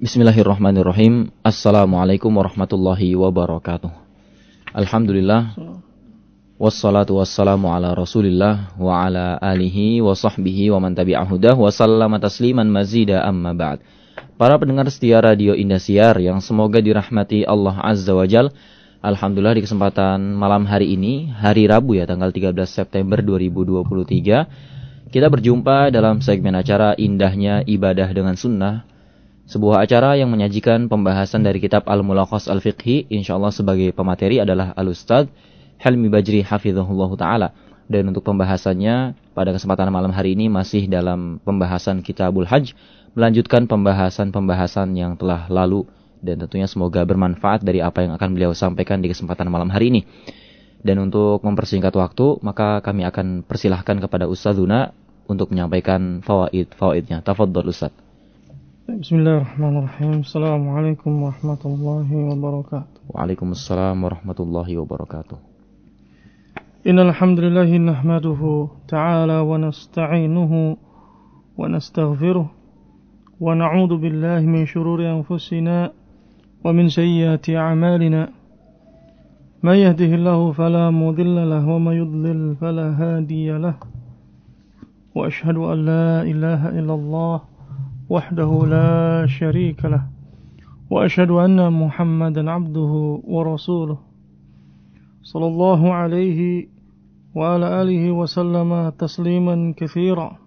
Bismillahirrahmanirrahim. Assalamualaikum warahmatullahi wabarakatuh. Alhamdulillah. Wassalatu wassalamu ala rasulillah wa ala alihi wa sahbihi wa man tabi'ahudah wa sallama tasliman mazida amma ba'd. Para pendengar setia Radio Indosiar yang semoga dirahmati Allah Azza wa Jal. Alhamdulillah di kesempatan malam hari ini, hari Rabu ya, tanggal 13 September 2023, kita berjumpa dalam segmen acara Indahnya Ibadah dengan Sunnah. Sebuah acara yang menyajikan pembahasan dari kitab Al-Mulakhas Al-Fiqhi. InsyaAllah sebagai pemateri adalah Al-Ustadz Helmi Bajri Hafizahullah Ta'ala. Dan untuk pembahasannya pada kesempatan malam hari ini masih dalam pembahasan Kitabul Hajj, melanjutkan pembahasan-pembahasan yang telah lalu. Dan tentunya semoga bermanfaat dari apa yang akan beliau sampaikan di kesempatan malam hari ini. Dan untuk mempersingkat waktu, maka kami akan persilahkan kepada Ustadzuna untuk menyampaikan fawaidnya. Tafadhol Ustadz. Bismillahirrahmanirrahim. Assalamualaikum warahmatullahi wabarakatuh. Waalaikumsalam warahmatullahi wabarakatuh. Innal hamdalillahi nahmaduhu ta'ala wa nasta'inuhu wa nastaghfiruh wa na'udzu billahi min shururi anfusina wa min sayyiati a'malina. May yahdihillahu fala mudilla lahu wa may yudlil fala hadiya lahu. Wa ashhadu an la ilaha illallah وحده لا شريك له وأشهد أن محمدا عبده ورسوله صلى الله عليه وعلى آله وسلم تسليما كثيرا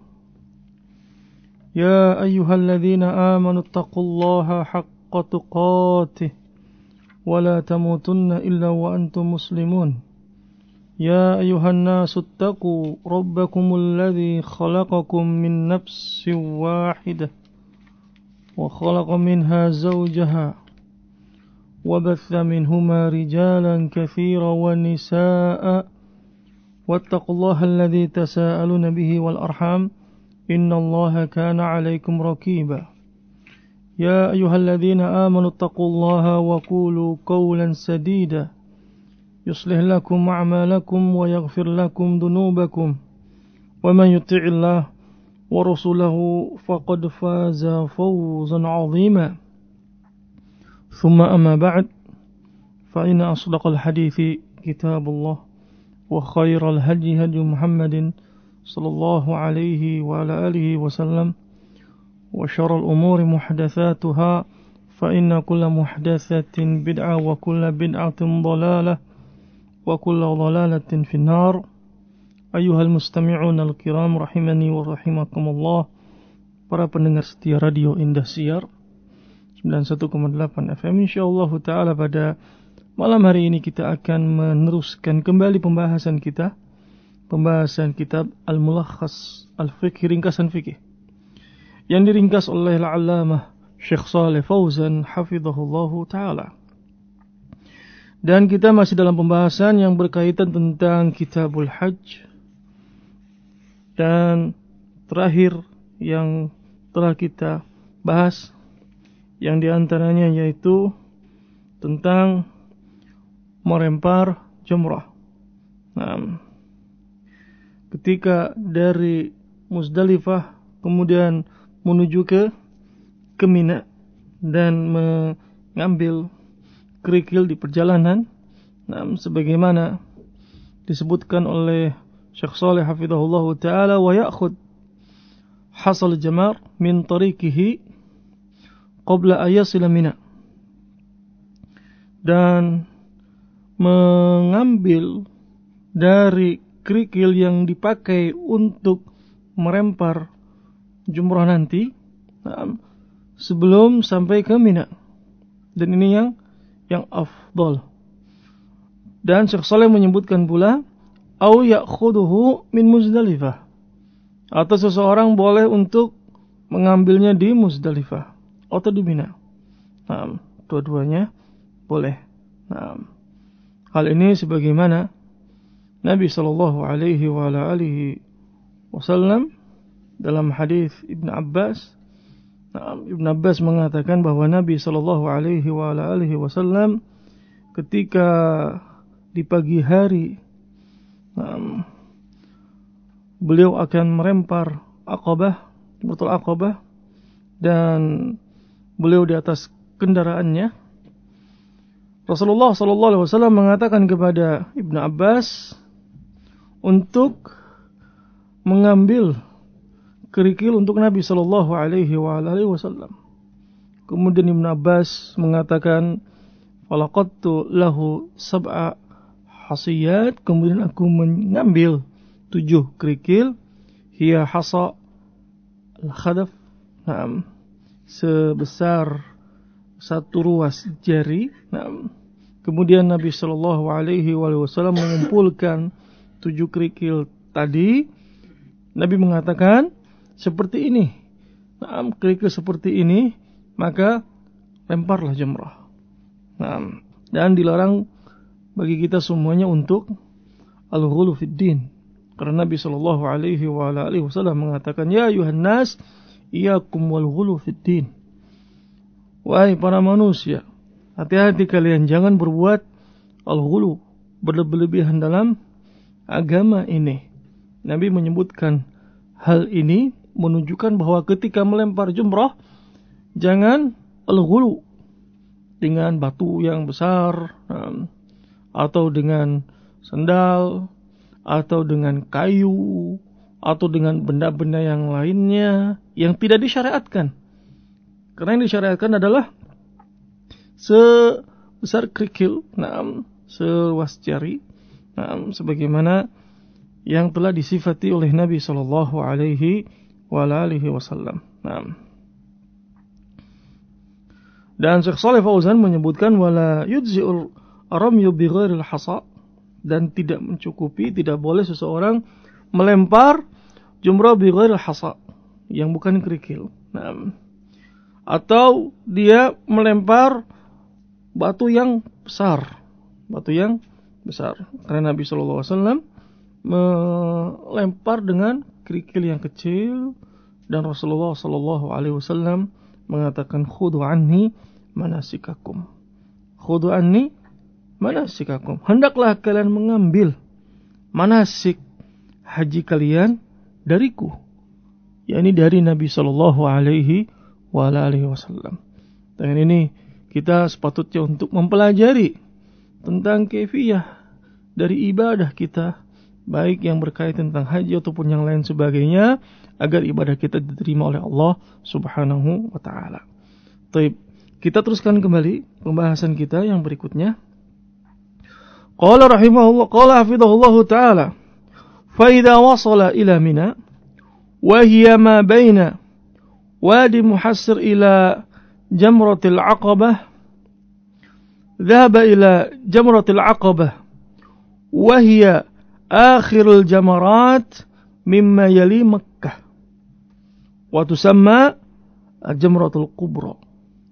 يا أيها الذين آمنوا اتقوا الله حق تقاته ولا تموتن إلا وأنتم مسلمون يا أيها الناس اتقوا ربكم الذي خلقكم من نفس واحدة وخلق منها زوجها وبث منهما رجالا كثيرا ونساء واتقوا الله الذي تساءلون به والأرحام إن الله كان عليكم رقيبا يا أيها الذين آمنوا اتقوا الله وقولوا قولا سديدا يصلح لكم أعمالكم ويغفر لكم ذنوبكم ومن يطع الله ورسوله فقد فاز فوزا عظيما ثم أما بعد فإن أصدق الحديث كتاب الله وخير الهدي هدي محمد صلى الله عليه وعلى آله وسلم وشر الأمور محدثاتها فإن كل محدثة بدعة وكل بدعة ضلالة وكل ضلالة في النار. Ayyuhal mustami'un al-kiram rahimani wa rahimakumullah. Para pendengar setia Radio Indosiar 91,8 FM, insyaallah ta'ala pada malam hari ini kita akan meneruskan kembali pembahasan kitab Al-Mulakhas Al-Fiqhi, ringkasan fikih, yang diringkas oleh Al-Allamah Syekh Shalih Fauzan hafizahullah ta'ala. Dan kita masih dalam pembahasan yang berkaitan tentang Kitabul Hajj. Dan terakhir yang telah kita bahas, yang diantaranya yaitu tentang melempar jumrah. Nah, ketika dari Muzdalifah kemudian menuju ke Mina dan mengambil kerikil di perjalanan, sebagaimana disebutkan oleh Syekh Shalih hafizahullah ta'ala, wa ya'khud hasal jamar min tariqihi qabla ayasila Mina, dan mengambil dari kerikil yang dipakai untuk merempar jumrah nanti sebelum sampai ke Mina. Dan ini yang afdal. Dan Syekh Shalih menyebutkan pula au ya'khuduhu min Muzdalifah, atau seseorang boleh untuk mengambilnya di Muzdalifah atau di Mina. Dua-duanya boleh. Hal ini sebagaimana Nabi sallallahu alaihi wa ala alihi wasallam dalam hadis Ibn Abbas. Ibn Abbas mengatakan bahwa Nabi sallallahu alaihi wa ala alihi wasallam ketika di pagi hari beliau akan merempar Aqabah, Jumratul Aqabah, dan beliau di atas kendaraannya, Rasulullah SAW mengatakan kepada Ibnu Abbas untuk mengambil kerikil untuk Nabi SAW. Kemudian Ibnu Abbas mengatakan, falaqattu lahu sab'a hasiyat, kemudian aku mengambil 7 kerikil, hiya hasa al-khadaf, sebesar 1 ruas jari. Kemudian Nabi SAW mengumpulkan 7 kerikil tadi. Nabi mengatakan, seperti ini, kerikil seperti ini, maka lemparlah jamrah. Dan dilarang bagi kita semuanya untuk al-ghulu fid din. Karena Nabi SAW mengatakan, ya ayuhan nas, iyyakum wal ghulu fid din. Wahai para manusia, hati-hati kalian jangan berbuat al-ghulu, berlebihan dalam agama ini. Nabi menyebutkan hal ini menunjukkan bahwa ketika melempar jumrah, jangan al-ghulu dengan batu yang besar, atau dengan sendal, atau dengan kayu, atau dengan benda-benda yang lainnya yang tidak disyariatkan. Karena yang disyariatkan adalah sebesar kerikil, seluas jari, sebagaimana yang telah disifati oleh Nabi SAW. Dan Syekh Shalih Fauzan menyebutkan wala yujzi'ul ramyu bi ghairil hasa, dan tidak mencukupi, tidak boleh seseorang melempar jumrah bi ghairil hasa, yang bukan kerikil. Atau dia melempar batu yang besar, karena Nabi SAW melempar dengan kerikil yang kecil, dan Rasulullah SAW mengatakan khudhu anni manasikakum. Hendaklah kalian mengambil manasik haji kalian dariku, yakni dari Nabi SAW. Dengan ini kita sepatutnya untuk mempelajari tentang kaifiyah dari ibadah kita, baik yang berkaitan tentang haji ataupun yang lain sebagainya, agar ibadah kita diterima oleh Allah Subhanahu wa taala. Baik, kita teruskan kembali pembahasan kita yang berikutnya. Qala rahimahullah, qala hafizahullah taala, fa idza wasala ila Mina wa hiya ma baina wadi Muhassir ila jamratil Aqabah, dhahaba ila jamratil Aqabah wa hiya akhirul jamarat mimma yali Makkah wa tusamma al-jamratul kubra.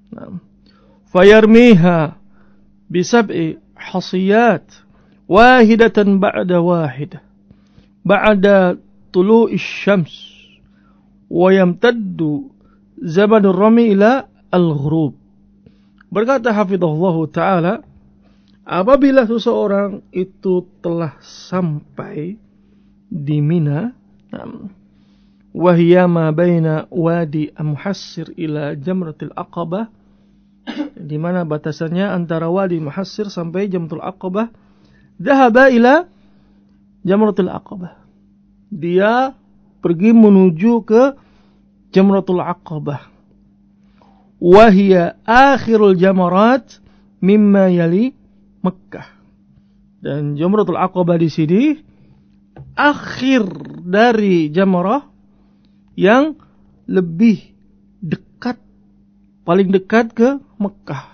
Fayarmiha bisab'i hasiyat wahidatan ba'da wahidah ba'da tulu'is syams wa yamtaddu zamanur rami ila al-ghurub. Berkata hafizahullahu ta'ala, apabila seseorang itu telah sampai di Mina, wahiyya ma baina wadi Muhassir ila jamratil Aqabah, di mana batasannya antara wadi Muhassir sampai jamratul Aqabah, dhahaba ila jamratul Aqabah, dia pergi menuju ke jamratul Aqabah, wahiyya akhirul jamarat mimma yali Makkah. Dan jamratul Aqabah di sini akhir dari jamrah yang lebih dekat, paling dekat ke Mekah.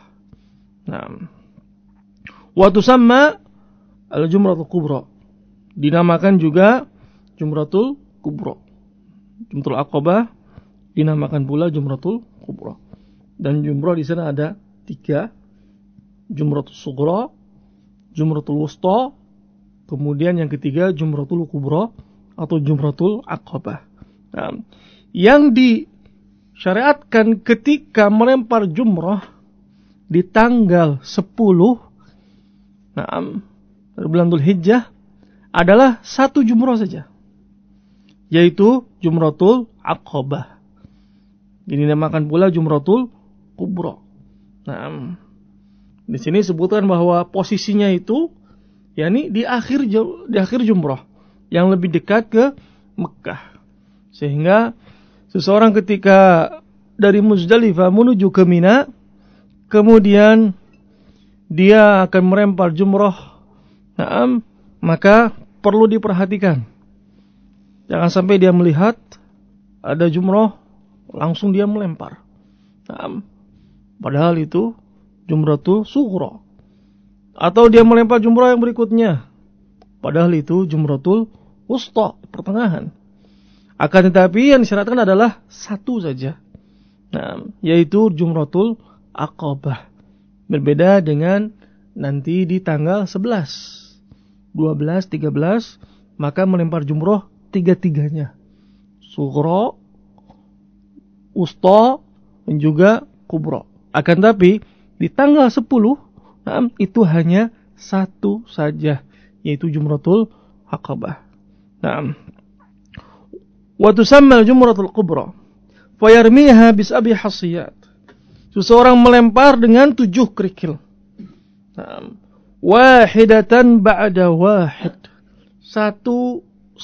Wa tusamma al-jumratul kubra, dinamakan juga jumratul kubra. Jumratul Aqabah dinamakan pula jumratul kubra. Dan jumrah di sana ada 3, jumratul sughra, jumratul wusta, kemudian yang ketiga jumratul kubra atau jumratul Aqabah. Yang disyariatkan ketika melempar jumrah di tanggal 10 bulan Dzulhijjah adalah 1 jumrah saja, yaitu jumratul Aqabah. Ini dinamakan pula jumratul kubra. Nah, di sini sebutkan bahwa posisinya itu yakni di akhir jumrah yang lebih dekat ke Mekah. Sehingga seseorang ketika dari Muzdalifah menuju ke Mina, kemudian dia akan melempar jumrah, maka perlu diperhatikan. Jangan sampai dia melihat ada jumrah langsung dia melempar. Padahal itu jumratul sughra. Atau dia melempar jumrah yang berikutnya, padahal itu jumratul wusta, pertengahan. Akan tetapi yang disyaratkan adalah satu saja, yaitu jumratul aqabah. Berbeda dengan nanti di tanggal 11, 12, 13, maka melempar jumrah tiga-tiganya, sughra, wusta, dan juga kubra. Akan tetapi di tanggal 10, itu hanya satu saja, yaitu jumratul aqabah. Wa tusamma jumratul kubra fa yarmiha bis'abi hasiyat. Seseorang melempar dengan 7 kerikil. Wahidatan ba'da wahid. Satu.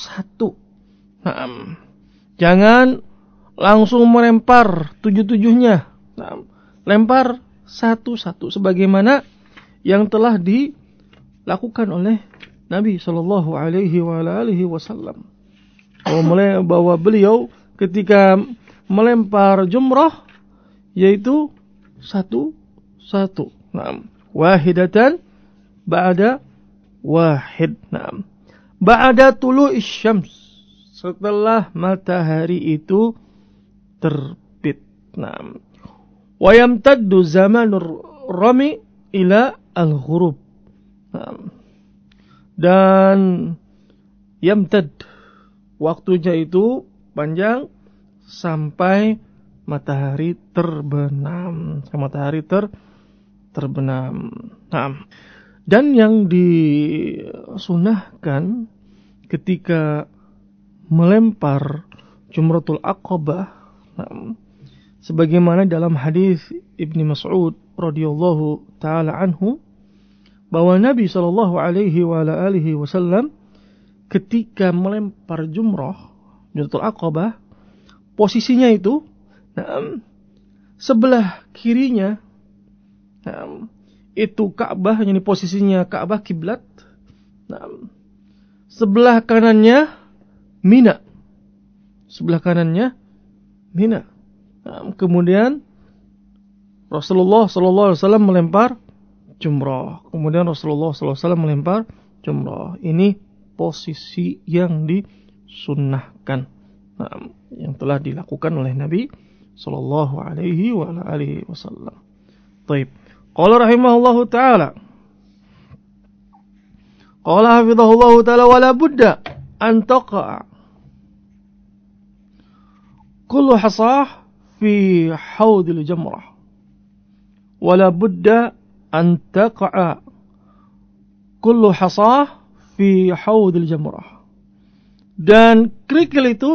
Jangan langsung melempar 7-7-nya. Lempar satu-satu sebagaimana yang telah dilakukan oleh Nabi sallallahu alaihi wasallam. Bahwa beliau ketika melempar jumrah yaitu satu. Wahidatan ba'da wahid. Ba'da tulu'is syams, setelah matahari itu terbit. Wa yamtaddu zamanur rami ila al-ghurub. Dan yamtad, waktunya itu panjang sampai matahari terbenam. Dan yang disunahkan ketika melempar jumratul aqabah, sebagaimana dalam hadis Ibnu Mas'ud radhiyallahu taala anhu, bahwa Nabi sallallahu alaihi wasallam ketika melempar jumratul aqabah, posisinya itu sebelah kirinya itu Ka'bah, yang posisinya Ka'bah kiblat. Sebelah kanannya Mina. Kemudian Rasulullah sallallahu alaihi wasallam melempar jumrah. Ini posisi yang disunnahkan, yang telah dilakukan oleh Nabi sallallahu alaihi wasallam. Baik. Qala rahimahullahu taala. Qala hafizahullahu taala wala budda an taqa kullu hasah fi haudil jamrah. Wala budda an taqa kullu hasah fi haudil jamrah. Dan kerikil itu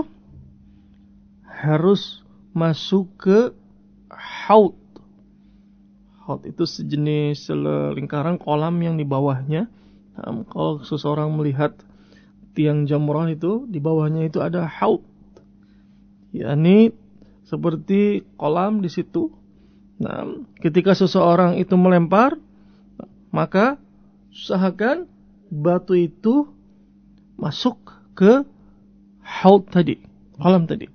harus masuk ke haud. Haud itu sejenis lingkaran kolam yang di bawahnya. Kalau seseorang melihat tiang jamrah itu, di bawahnya itu ada haud. yakni seperti kolam di situ. Ketika seseorang itu melempar, maka usahakan batu itu masuk ke haud tadi, kolam tadi.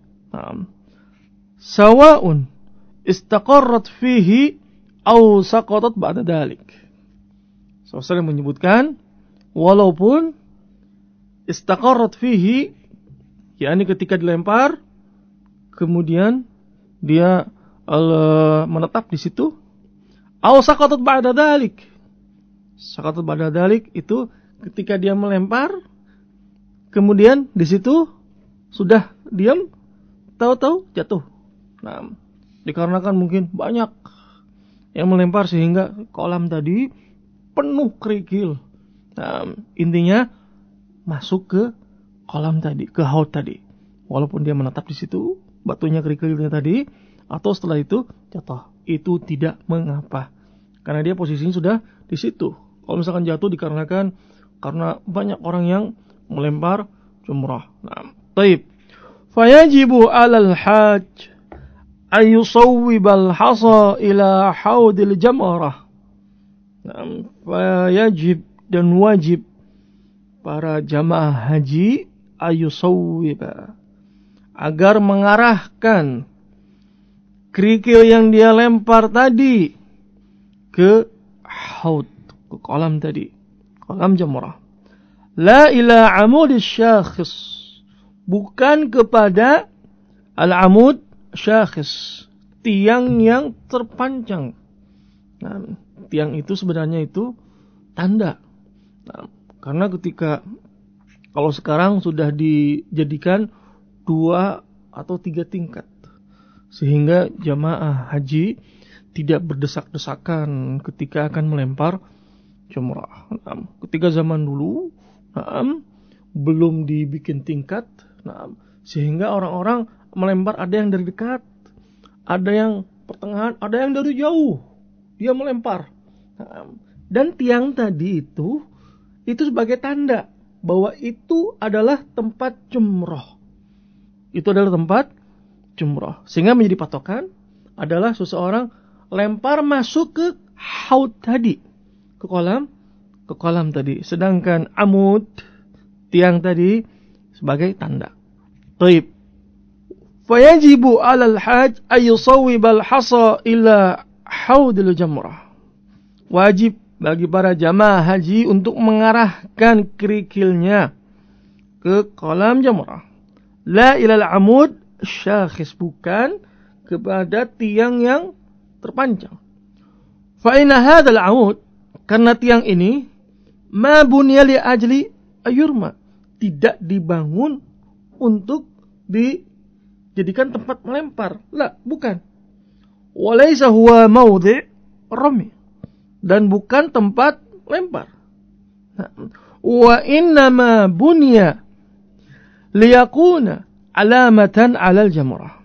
Sawa'un istaqarrat fihi aw saqatat ba'da dalik. Saya menyebutkan walaupun istaqarrat fihi, yakni ketika dilempar kemudian dia menetap di situ, aw saqatat ba'da dalik. Saqatat ba'da dalik itu ketika dia melempar kemudian di situ sudah diam, tahu-tahu jatuh. Dikarenakan mungkin banyak yang melempar sehingga kolam tadi penuh kerikil. Intinya masuk ke kolam tadi, ke haud tadi. Walaupun dia menetap di situ, batunya kerikilnya tadi, atau setelah itu jatuh. Itu tidak mengapa. Karena dia posisinya sudah di situ. Kalau misalkan jatuh dikarenakan karena banyak orang yang melempar jumrah. Nah, taib. Fayajibu 'alal hajj an yusawwibal hasa ila haudil jamrah. Nah, fayajib dan wajib para jamaah haji ayusawwiba agar mengarahkan kerikil yang dia lempar tadi ke haud, ke kolam tadi, kolam jamrah. La ila amudis syakhis, bukan kepada al-amud syakhis, tiang yang terpanjang. Nah, tiang itu sebenarnya itu tanda. Nah, karena ketika kalau sekarang sudah dijadikan 2 atau 3 tingkat, sehingga jamaah haji tidak berdesak-desakan ketika akan melempar jumrah. Nah, ketika zaman dulu, belum dibikin tingkat, sehingga orang-orang melempar ada yang dari dekat, ada yang pertengahan, ada yang dari jauh. Dia melempar. Dan tiang tadi itu sebagai tanda bahwa itu adalah tempat jumrah. Itu adalah tempat jumrah. Sehingga menjadi patokan adalah seseorang lempar masuk ke haud tadi, ke kolam tadi. Sedangkan amud, tiang tadi sebagai tanda. Taib. Fayajibu 'alal hajj ayyusawwibal hasa ila haudil jamrah. Wajib bagi para jamaah haji untuk mengarahkan kerikilnya ke kolam jamrah. La ilal amud syakhis, bukan kepada tiang yang terpanjang. Fa inna hadzal amud, karena tiang ini ma bunya li ajli ayurma, tidak dibangun untuk dijadikan tempat melempar. La, bukan. Walaysa huwa maudhi' rami, dan bukan tempat lempar. Wa innama bunya liyakuna alamatan 'alal jamrah.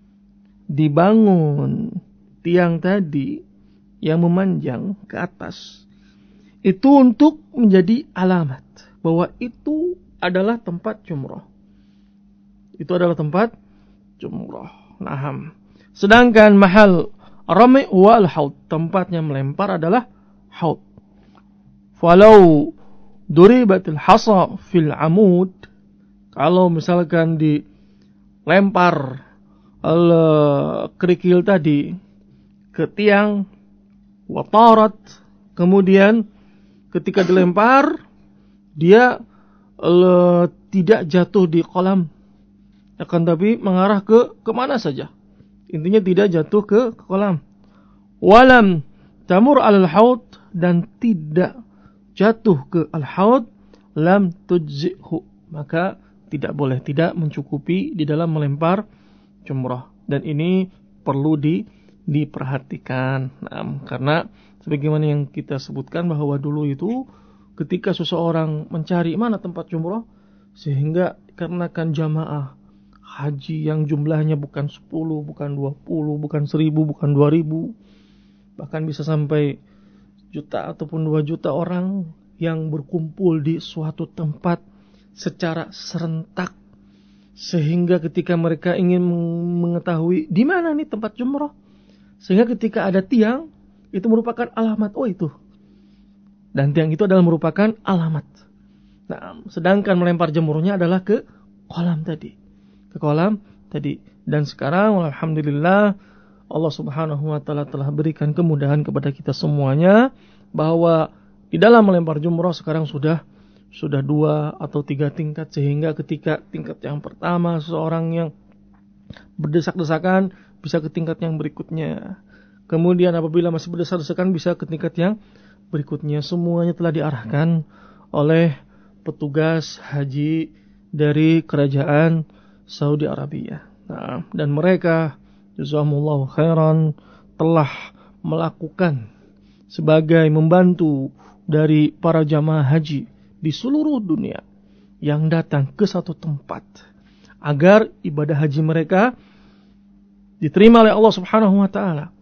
Dibangun tiang tadi yang memanjang ke atas itu untuk menjadi alamat bahwa itu adalah tempat jumrah. Itu adalah tempat jumrah. Naham. Sedangkan mahal rami wal haud, tempatnya melempar adalah haud. Falau duribatil hasa fil amud, kalau misalkan dilempar kerikil tadi ke tiang, watarat, kemudian ketika dilempar dia tidak jatuh di kolam, akan tapi mengarah ke kemana saja. Intinya tidak jatuh ke kolam. Walam tamur alal haud, dan tidak jatuh ke al-haud, lam tujzi'hu, maka tidak boleh, tidak mencukupi di dalam melempar jumrah. Dan ini perlu diperhatikan. Karena sebagaimana yang kita sebutkan bahwa dulu itu ketika seseorang mencari mana tempat jumrah, sehingga dikarenakan jamaah haji yang jumlahnya bukan 10, bukan 20, bukan 1000, bukan 2000, bahkan bisa sampai juta ataupun 2 juta orang yang berkumpul di suatu tempat secara serentak, sehingga ketika mereka ingin mengetahui di mana nih tempat jumrah, sehingga ketika ada tiang itu merupakan alamat, oh itu, dan tiang itu adalah merupakan alamat. Nah, sedangkan melempar jumrahnya adalah ke kolam tadi, dan sekarang alhamdulillah Allah Subhanahu wa taala telah berikan kemudahan kepada kita semuanya bahwa di dalam melempar jumrah sekarang sudah 2 atau 3 tingkat, sehingga ketika tingkat yang pertama seseorang yang berdesak-desakan bisa ke tingkat yang berikutnya. Kemudian apabila masih berdesak-desakan bisa ke tingkat yang berikutnya. Semuanya telah diarahkan oleh petugas haji dari kerajaan Saudi Arabia. Nah, dan mereka jazakumullahu khairan telah melakukan sebagai membantu dari para jamaah haji di seluruh dunia yang datang ke satu tempat agar ibadah haji mereka diterima oleh Allah Subhanahu wa taala.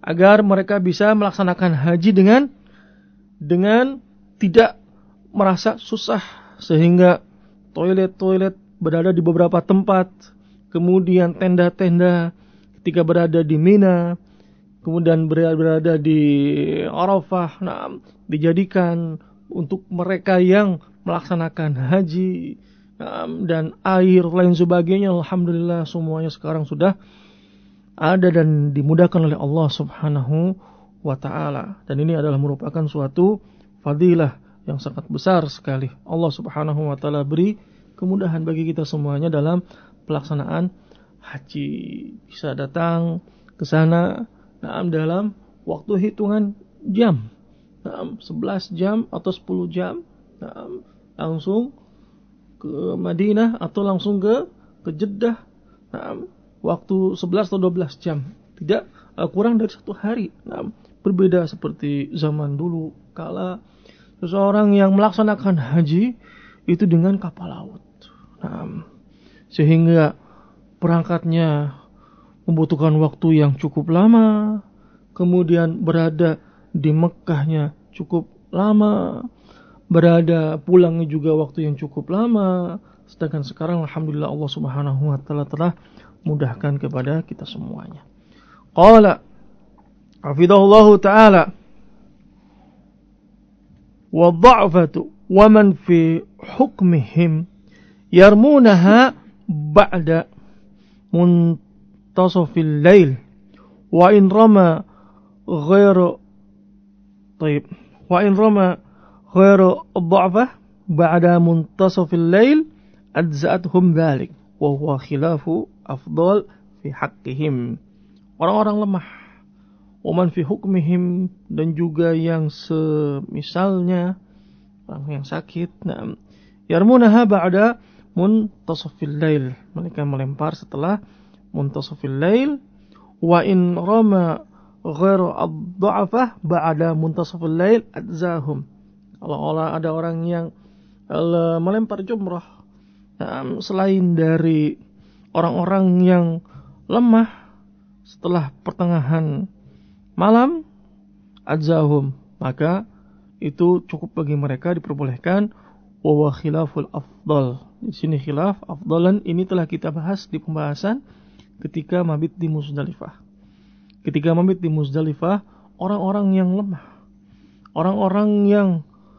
agar mereka bisa melaksanakan haji dengan tidak merasa susah, sehingga toilet-toilet berada di beberapa tempat, kemudian tenda-tenda ketika berada di Mina, kemudian berada di Arafah, dijadikan untuk mereka yang melaksanakan haji, dan air lain sebagainya. Alhamdulillah semuanya sekarang sudah ada dan dimudahkan oleh Allah Subhanahu wa ta'ala. Dan ini adalah merupakan suatu fadilah yang sangat besar sekali. Allah Subhanahu wa ta'ala beri kemudahan bagi kita semuanya dalam pelaksanaan haji. Bisa datang ke sana dalam waktu hitungan jam, 11 jam atau 10 jam, langsung ke Madinah atau langsung ke Jeddah, waktu 11 atau 12 jam, tidak kurang dari 1 hari. Berbeda seperti zaman dulu kala seseorang yang melaksanakan haji itu dengan kapal laut, sehingga berangkatnya membutuhkan waktu yang cukup lama, kemudian berada di Mekkahnya cukup lama, berada pulangnya juga waktu yang cukup lama. Sedangkan sekarang alhamdulillah Allah Subhanahu wa ta'ala telah mudahkan kepada kita semuanya. Qala hafidhahullahu ta'ala, wa dha'fatu wa man fi hukmihim yarmunaha ba'da muntasafil lail wa in rama ghairu tayyib wa in rama ghairu dha'fah ba'da muntasafil lail adza'athum dhalik wa huwa khilafu afdal fi haqqihim. Orang-orang lemah, waman fi hukmihim, dan juga yang semisalnya, orang yang sakit, yarmunaha ba'da muntasafil lail, mereka melempar setelah muntasafil lail, wa in rama ghairu ad-dha'afah ba'da muntasafil lail adzahum. Kalau ada orang yang melempar jumrah selain dari orang-orang yang lemah setelah pertengahan malam, adzahum, maka itu cukup bagi mereka, diperbolehkan. Wa khilaful afdal. Di sini khilaf, afdalan ini telah kita bahas di pembahasan ketika mabit di Muzdalifah. Ketika mabit di Muzdalifah, orang-orang yang lemah, orang-orang yang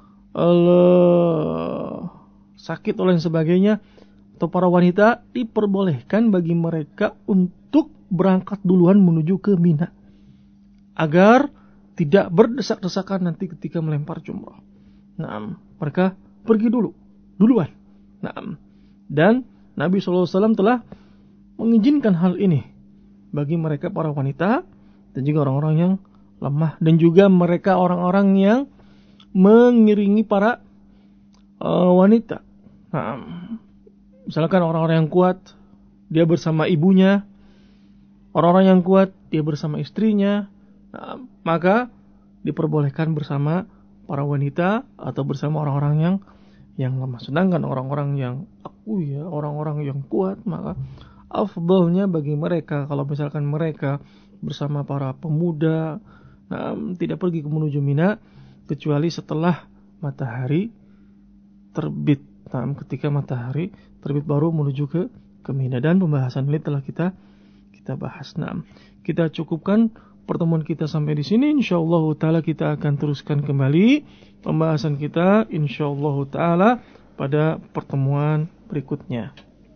sakit oleh sebagainya, atau para wanita, diperbolehkan bagi mereka untuk berangkat duluan menuju ke Mina, agar tidak berdesak-desakan nanti ketika melempar jumrah. Mereka pergi duluan. Dan Nabi SAW telah mengizinkan hal ini bagi mereka para wanita dan juga orang-orang yang lemah, dan juga mereka orang-orang yang mengiringi para wanita. Misalkan orang-orang yang kuat, dia bersama ibunya. Orang-orang yang kuat, dia bersama istrinya. Maka diperbolehkan bersama para wanita atau bersama orang-orang yang lemah. Sedangkan orang-orang yang orang-orang yang kuat, maka afdalnya bagi mereka kalau misalkan mereka bersama para pemuda, tidak pergi ke menuju Mina kecuali setelah matahari terbit. Ketika matahari terbit baru menuju ke Mina, dan pembahasan ini telah kita bahas. Kita cukupkan pertemuan kita sampai di sini. Insyaallah taala kita akan teruskan kembali pembahasan kita insyaallah taala pada pertemuan berikutnya.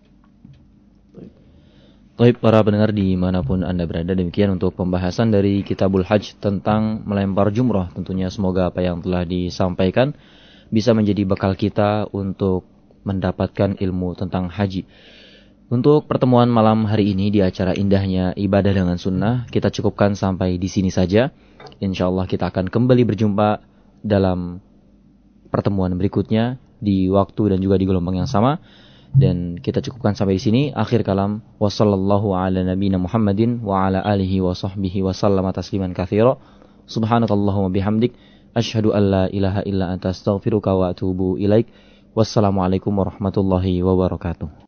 Baik para pendengar dimanapun Anda berada, demikian untuk pembahasan dari Kitabul Hajj tentang melempar jumrah. Tentunya semoga apa yang telah disampaikan bisa menjadi bekal kita untuk mendapatkan ilmu tentang haji. Untuk pertemuan malam hari ini di acara indahnya ibadah dengan sunnah, kita cukupkan sampai di sini saja. InsyaAllah kita akan kembali berjumpa dalam pertemuan berikutnya di waktu dan juga di gelombang yang sama. Dan kita cukupkan sampai di sini. Akhir kalam, wassallallahu ala nabiyina Muhammadin wa ala alihi wa sahbihi wa sallama tasliman katsira. Subhanakallahumma bihamdik, asyhadu an la ilaha illa anta astaghfiruka wa atubu ilaik. Wassalamualaikum warahmatullahi wabarakatuh.